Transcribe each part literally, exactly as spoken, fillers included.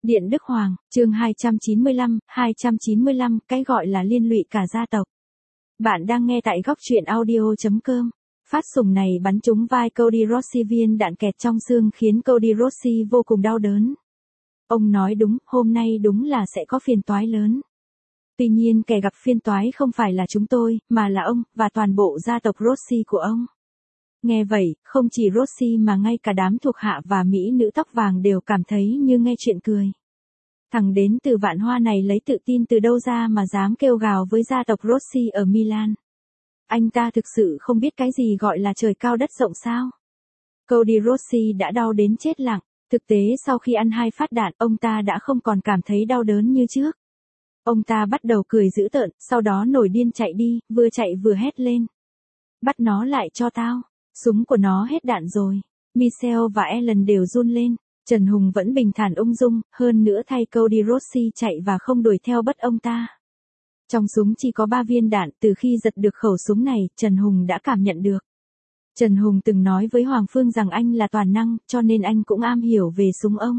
Điện Đức Hoàng, chương hai trăm chín mươi lăm, hai trăm chín mươi lăm, cái gọi là liên lụy cả gia tộc. Bạn đang nghe tại góc truyện audio chấm com. Phát súng này bắn trúng vai Cody Rossi, viên đạn kẹt trong xương khiến Cody Rossi vô cùng đau đớn. Ông nói đúng, hôm nay đúng là sẽ có phiền toái lớn. Tuy nhiên kẻ gặp phiền toái không phải là chúng tôi, mà là ông, và toàn bộ gia tộc Rossi của ông. Nghe vậy, không chỉ Rossi mà ngay cả đám thuộc hạ và mỹ nữ tóc vàng đều cảm thấy như nghe chuyện cười. Thằng đến từ vạn hoa này lấy tự tin từ đâu ra mà dám kêu gào với gia tộc Rossi ở Milan. Anh ta thực sự không biết cái gì gọi là trời cao đất rộng sao. Cody Rossi đã đau đến chết lặng. Thực tế sau khi ăn hai phát đạn, ông ta đã không còn cảm thấy đau đớn như trước. Ông ta bắt đầu cười dữ tợn, sau đó nổi điên chạy đi, vừa chạy vừa hét lên. Bắt nó lại cho tao. Súng của nó hết đạn rồi. Michelle và Ellen đều run lên. Trần Hùng vẫn bình thản ung dung, hơn nữa thay Cody Rossi chạy và không đuổi theo bắt ông ta. Trong súng chỉ có ba viên đạn, từ khi giật được khẩu súng này, Trần Hùng đã cảm nhận được. Trần Hùng từng nói với Hoàng Phương rằng anh là toàn năng, cho nên anh cũng am hiểu về súng ông.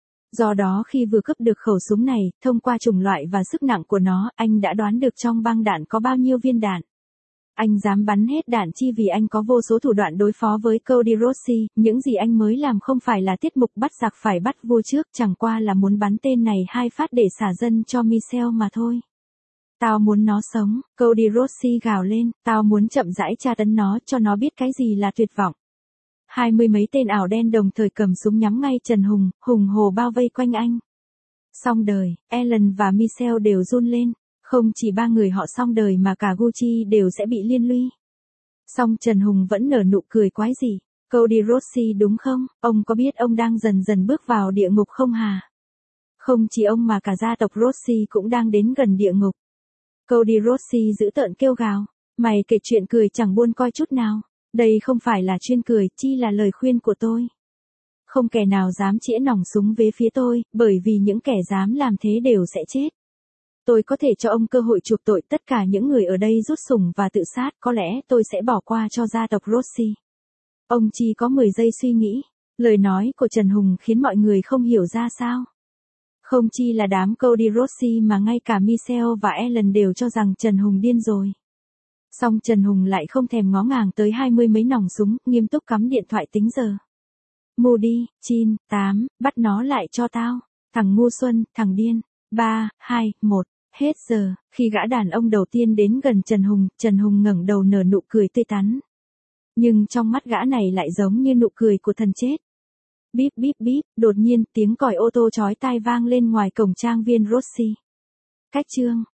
Do đó khi vừa cướp được khẩu súng này, thông qua chủng loại và sức nặng của nó, anh đã đoán được trong băng đạn có bao nhiêu viên đạn. Anh dám bắn hết đạn chi vì anh có vô số thủ đoạn đối phó với Cody Rossi, những gì anh mới làm không phải là tiết mục bắt giặc phải bắt vua trước, chẳng qua là muốn bắn tên này hai phát để xả dân cho Michelle mà thôi. Tao muốn nó sống, Cody Rossi gào lên, tao muốn chậm rãi tra tấn nó cho nó biết cái gì là tuyệt vọng. Hai mươi mấy tên ảo đen đồng thời cầm súng nhắm ngay Trần Hùng, hùng hồ bao vây quanh anh. Xong đời, Ellen và Michelle đều run lên. Không chỉ ba người họ xong đời mà cả Gucci đều sẽ bị liên lụy. Song Trần Hùng vẫn nở nụ cười quái dị. Cody Rossi đúng không? Ông có biết ông đang dần dần bước vào địa ngục không hả? Không chỉ ông mà cả gia tộc Rossi cũng đang đến gần địa ngục. Cody Rossi dữ tợn kêu gào. Mày kể chuyện cười chẳng buồn coi chút nào. Đây không phải là chuyên cười, chi là lời khuyên của tôi. Không kẻ nào dám chĩa nòng súng về phía tôi, bởi vì những kẻ dám làm thế đều sẽ chết. Tôi có thể cho ông cơ hội chuộc tội, tất cả những người ở đây rút súng và tự sát, có lẽ tôi sẽ bỏ qua cho gia tộc Rossi. Ông chỉ có mười giây suy nghĩ. Lời nói của Trần Hùng khiến mọi người không hiểu ra sao. Không chỉ là đám Cody Rossi mà ngay cả Michelle và Ellen đều cho rằng Trần Hùng điên rồi. Song Trần Hùng lại không thèm ngó ngàng tới hai mươi mấy nòng súng, nghiêm túc cắm điện thoại tính giờ. Moody, Chin, tám, bắt nó lại cho tao. Thằng ngu xuân, thằng điên. ba, hai, một. Hết giờ, khi gã đàn ông đầu tiên đến gần Trần Hùng, Trần Hùng ngẩng đầu nở nụ cười tươi tắn. Nhưng trong mắt gã này lại giống như nụ cười của thần chết. Bíp bíp bíp, đột nhiên tiếng còi ô tô chói tai vang lên ngoài cổng trang viên Rossi. Cách chương